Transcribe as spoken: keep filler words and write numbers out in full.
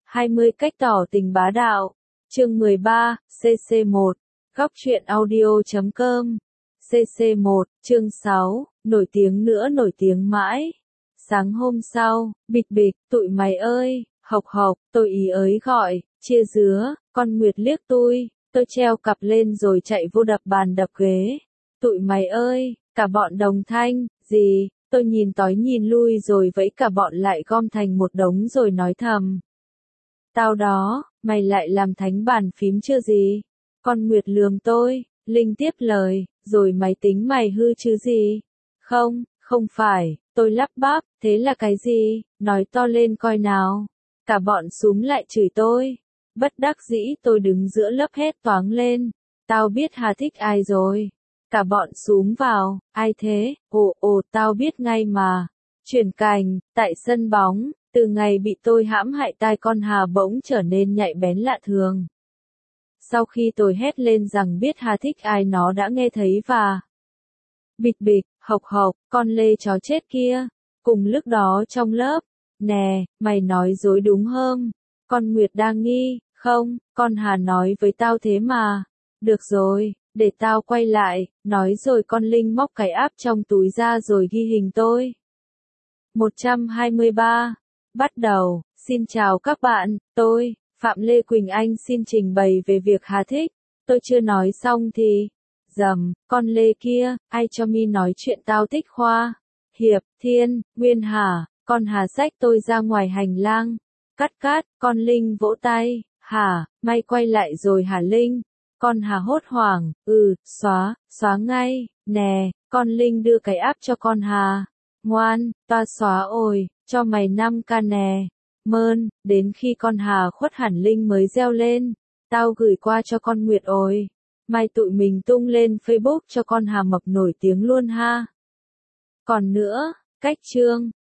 hai mươi cách tỏ tình bá đạo. Chương mười ba, xê xê một, góc truyện audio chấm com. xê xê một, chương sáu, nổi tiếng nữa nổi tiếng mãi. Sáng hôm sau, bịch bịch, tụi mày ơi, học học, tôi ý ới gọi, chia dứa, con Nguyệt liếc tôi, tôi treo cặp lên rồi chạy vô đập bàn đập ghế. Tụi mày ơi, cả bọn đồng thanh, gì, tôi nhìn tói nhìn lui rồi vẫy cả bọn lại gom thành một đống rồi nói thầm. Tao đó, mày lại làm thánh bàn phím chưa gì? Con Nguyệt lườm tôi, Linh tiếp lời, rồi mày tính mày hư chứ gì? Không, không phải, tôi lắp bắp, thế là cái gì? Nói to lên coi nào. Cả bọn xúm lại chửi tôi. Bất đắc dĩ tôi đứng giữa lớp hét toáng lên. Tao biết Hà thích ai rồi. Cả bọn xúm vào, ai thế? Ồ ồ tao biết ngay mà. Chuyển cành, tại sân bóng, từ ngày bị tôi hãm hại tai con Hà bỗng trở nên nhạy bén lạ thường. Sau khi tôi hét lên rằng biết Hà thích ai nó đã nghe thấy và bịch bịch, hộc hộc, con lê chó chết kia. Cùng lúc đó trong lớp, nè, mày nói dối đúng không? Con Nguyệt đang nghi, không, con Hà nói với tao thế mà. Được rồi, để tao quay lại, nói rồi con Linh móc cái app trong túi ra rồi ghi hình tôi. một trăm hai mươi ba. Bắt đầu, xin chào các bạn, tôi, Phạm Lê Quỳnh Anh xin trình bày về việc Hà thích. Tôi chưa nói xong thì, dầm, con Lê kia, ai cho mi nói chuyện tao thích Khoa. Hiệp, Thiên, Nguyên Hà, con Hà xách tôi ra ngoài hành lang. Cắt cắt, con Linh vỗ tay, Hà, may quay lại rồi hả Linh? Con Hà hốt hoảng, ừ, xóa, xóa ngay, nè, con Linh đưa cái app cho con Hà. Ngoan, toa xóa ồi, cho mày năm k nè. Mơn, đến khi con Hà khuất hẳn Linh mới reo lên. Tao gửi qua cho con Nguyệt ồi. Mai tụi mình tung lên Facebook cho con Hà mập nổi tiếng luôn ha. Còn nữa, cách chương,